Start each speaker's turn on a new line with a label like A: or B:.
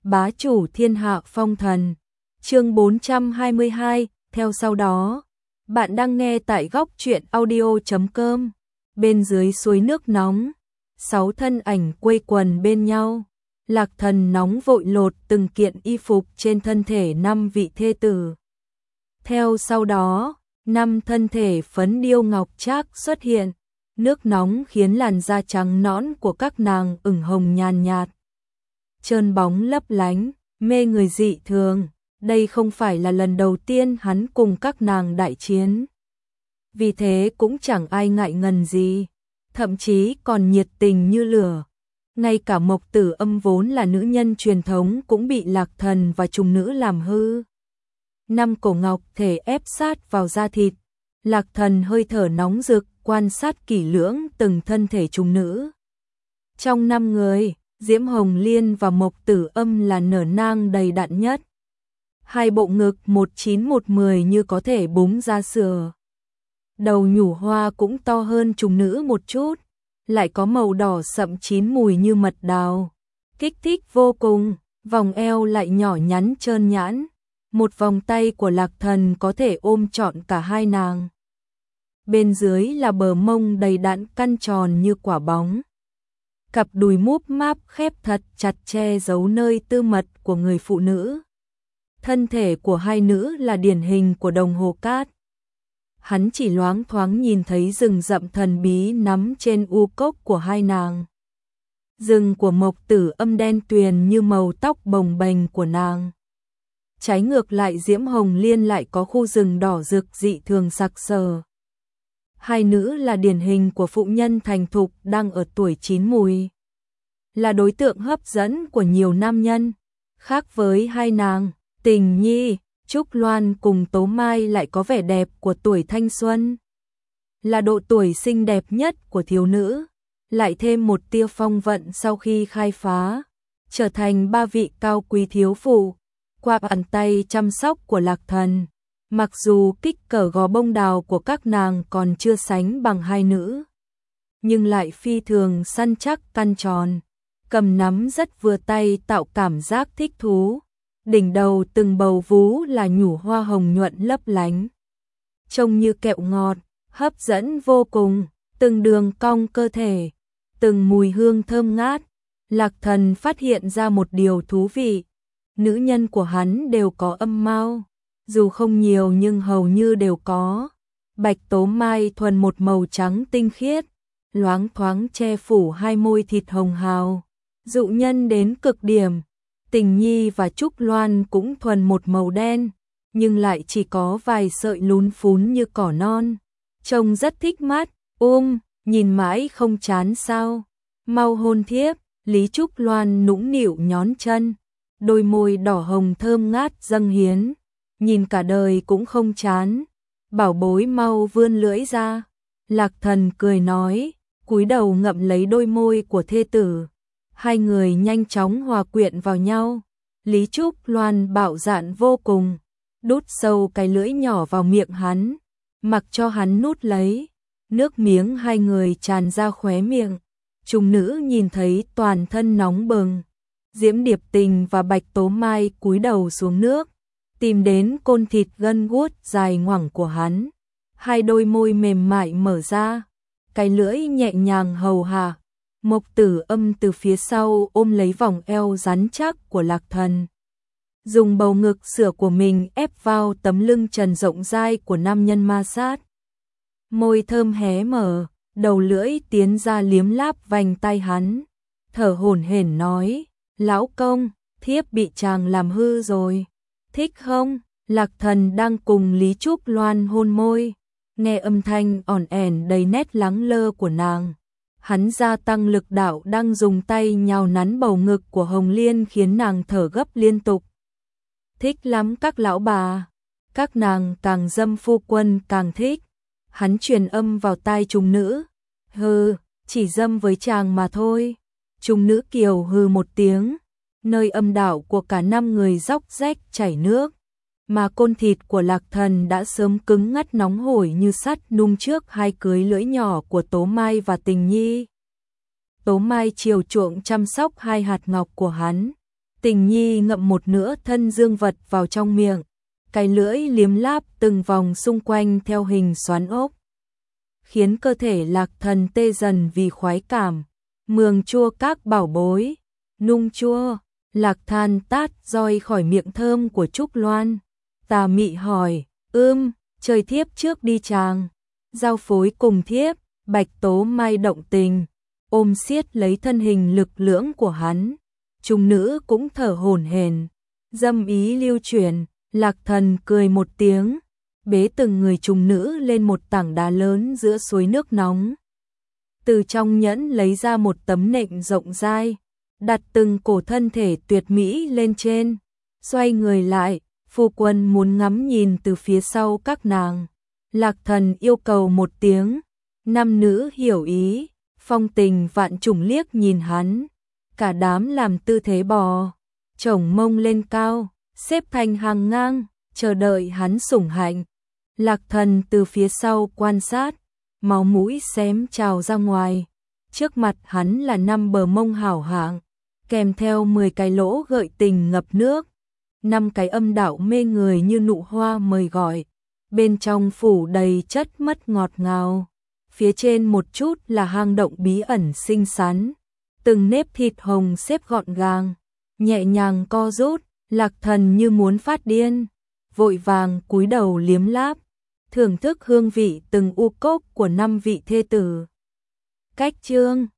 A: bá chủ thiên hạ phong thần. Chương 422, theo sau đó. Bạn đang nghe tại góc truyện audio.com. Bên dưới suối nước nóng, 6 thân ảnh quây quần bên nhau. Lạc Thần nóng vội lột từng kiện y phục trên thân thể 5 vị thê tử. Theo sau đó, 5 thân thể phấn điêu ngọc trác xuất hiện. Nước nóng khiến làn da trắng nõn của các nàng ửng hồng nhàn nhạt, trơn bóng lấp lánh, mê người dị thường. Đây không phải là lần đầu tiên hắn cùng các nàng đại chiến. Vì thế cũng chẳng ai ngại ngần gì, thậm chí còn nhiệt tình như lửa. Ngay cả Mộc Tử Âm vốn là nữ nhân truyền thống cũng bị Lạc Thần và trùng nữ làm hư. 5 cổ ngọc thể ép sát vào da thịt. Lạc Thần hơi thở nóng rực, quan sát kỹ lưỡng từng thân thể trùng nữ. Trong 5 người, Diễm Hồng Liên và Mộc Tử Âm là nở nang đầy đặn nhất. Hai bộ ngực 19-10 như có thể búng ra sữa. Đầu nhũ hoa cũng to hơn trùng nữ một chút, lại có màu đỏ sậm chín mùi như mật đào. Kích thích vô cùng, vòng eo lại nhỏ nhắn trơn nhẵn. Một vòng tay của Lạc Thần có thể ôm trọn cả hai nàng. Bên dưới là bờ mông đầy đặn căn tròn như quả bóng. Cặp đùi múp máp khép thật chặt che giấu nơi tư mật của người phụ nữ. Thân thể của hai nữ là điển hình của đồng hồ cát. Hắn chỉ loáng thoáng nhìn thấy rừng rậm thần bí nắm trên u cốc của hai nàng. Rừng của Mộc Tử Âm đen tuyền như màu tóc bồng bềnh của nàng. Trái ngược lại Diễm Hồng Liên lại có khu rừng đỏ rực dị thường sặc sỡ. Hai nữ là điển hình của phụ nhân thành thục đang ở tuổi chín mùi. Là đối tượng hấp dẫn của nhiều nam nhân. Khác với hai nàng, Tình Nhi, Trúc Loan cùng Tố Mai lại có vẻ đẹp của tuổi thanh xuân. Là độ tuổi xinh đẹp nhất của thiếu nữ. Lại thêm một tia phong vận sau khi khai phá. Trở thành 3 vị cao quý thiếu phụ. Qua bàn tay chăm sóc của Lạc Thần. Mặc dù kích cỡ gò bông đào của các nàng còn chưa sánh bằng hai nữ, nhưng lại phi thường săn chắc căn tròn, cầm nắm rất vừa tay tạo cảm giác thích thú. Đỉnh đầu từng bầu vú là nhũ hoa hồng nhuận lấp lánh, trông như kẹo ngọt, hấp dẫn vô cùng. Từng đường cong cơ thể, từng mùi hương thơm ngát. Lạc Thần phát hiện ra một điều thú vị, nữ nhân của hắn đều có âm mao. Dù không nhiều nhưng hầu như đều có. Bạch Tố Mai thuần một màu trắng tinh khiết, loáng thoáng che phủ hai môi thịt hồng hào, dụ nhân đến cực điểm. Tình Nhi và Trúc Loan cũng thuần một màu đen, nhưng lại chỉ có vài sợi lún phún như cỏ non. Trông rất thích mắt, nhìn mãi không chán sao. Mau hôn thiếp, Lý Trúc Loan nũng nịu nhón chân, đôi môi đỏ hồng thơm ngát dâng hiến. Nhìn cả đời cũng không chán. Bảo bối mau vươn lưỡi ra. Lạc Thần cười nói, cúi đầu ngậm lấy đôi môi của thê tử. Hai người nhanh chóng hòa quyện vào nhau. Lý Trúc Loan bạo dạn vô cùng, đút sâu cái lưỡi nhỏ vào miệng hắn, mặc cho hắn nút lấy. Nước miếng hai người tràn ra khóe miệng. Trùng nữ nhìn thấy toàn thân nóng bừng. Diễm Điệp Tình và Bạch Tố Mai cúi đầu xuống nước, tìm đến côn thịt gân guốt dài ngoằng của hắn. Hai đôi môi mềm mại mở ra, cái lưỡi nhẹ nhàng hầu hạ. Mộc Tử Âm từ phía sau ôm lấy vòng eo rắn chắc của Lạc Thần, dùng bầu ngực sữa của mình ép vào tấm lưng trần rộng dai của nam nhân ma sát. Môi thơm hé mở, đầu lưỡi tiến ra liếm láp vành tay hắn, thở hổn hển nói, lão công, thiếp bị chàng làm hư rồi. Thích không? Lạc Thần đang cùng Lý Trúc Loan hôn môi, nghe âm thanh ỏn ẻn đầy nét lắng lơ của nàng. Hắn gia tăng lực đạo đang dùng tay nhào nắn bầu ngực của Hồng Liên khiến nàng thở gấp liên tục. Thích lắm các lão bà, các nàng càng dâm phu quân càng thích. Hắn truyền âm vào tai trùng nữ, chỉ dâm với chàng mà thôi. Trùng nữ kiều hừ một tiếng. Nơi âm đạo của cả 5 người róc rách chảy nước, mà côn thịt của Lạc Thần đã sớm cứng ngắt nóng hổi như sắt nung trước hai cưới lưỡi nhỏ của Tố Mai và Tình Nhi. Tố Mai chiều chuộng chăm sóc hai hạt ngọc của hắn, Tình Nhi ngậm một nửa thân dương vật vào trong miệng, cái lưỡi liếm láp từng vòng xung quanh theo hình xoắn ốc, khiến cơ thể Lạc Thần tê dần vì khoái cảm. Mường chua các bảo bối, nung chua, Lạc Than tát roi khỏi miệng thơm của Trúc Loan. Tà Mị hỏi, chơi thiếp trước đi chàng. Giao phối cùng thiếp, Bạch Tố Mai động tình, ôm siết lấy thân hình lực lưỡng của hắn. Trung nữ cũng thở hổn hển, dâm ý lưu chuyển. Lạc Thần cười một tiếng, bế từng người trùng nữ lên một tảng đá lớn giữa suối nước nóng. Từ trong nhẫn lấy ra một tấm nệm rộng dai, đặt từng cổ thân thể tuyệt mỹ lên trên, xoay người lại, phu quân muốn ngắm nhìn từ phía sau các nàng. Lạc Thần yêu cầu một tiếng, nam nữ hiểu ý, phong tình vạn trùng liếc nhìn hắn, cả đám làm tư thế bò, chổng mông lên cao, xếp thành hàng ngang, chờ đợi hắn sủng hạnh. Lạc Thần từ phía sau quan sát, máu mũi xém trào ra ngoài. Trước mặt hắn là 5 bờ mông hảo hạng, kèm theo 10 cái lỗ gợi tình ngập nước, 5 cái âm đạo mê người như nụ hoa mời gọi. Bên trong phủ đầy chất mất ngọt ngào, phía trên một chút là hang động bí ẩn xinh xắn, từng nếp thịt hồng xếp gọn gàng, nhẹ nhàng co rút. Lạc Thần như muốn phát điên, vội vàng cúi đầu liếm láp, thưởng thức hương vị từng u cốc của 5 vị thê tử. Cách chương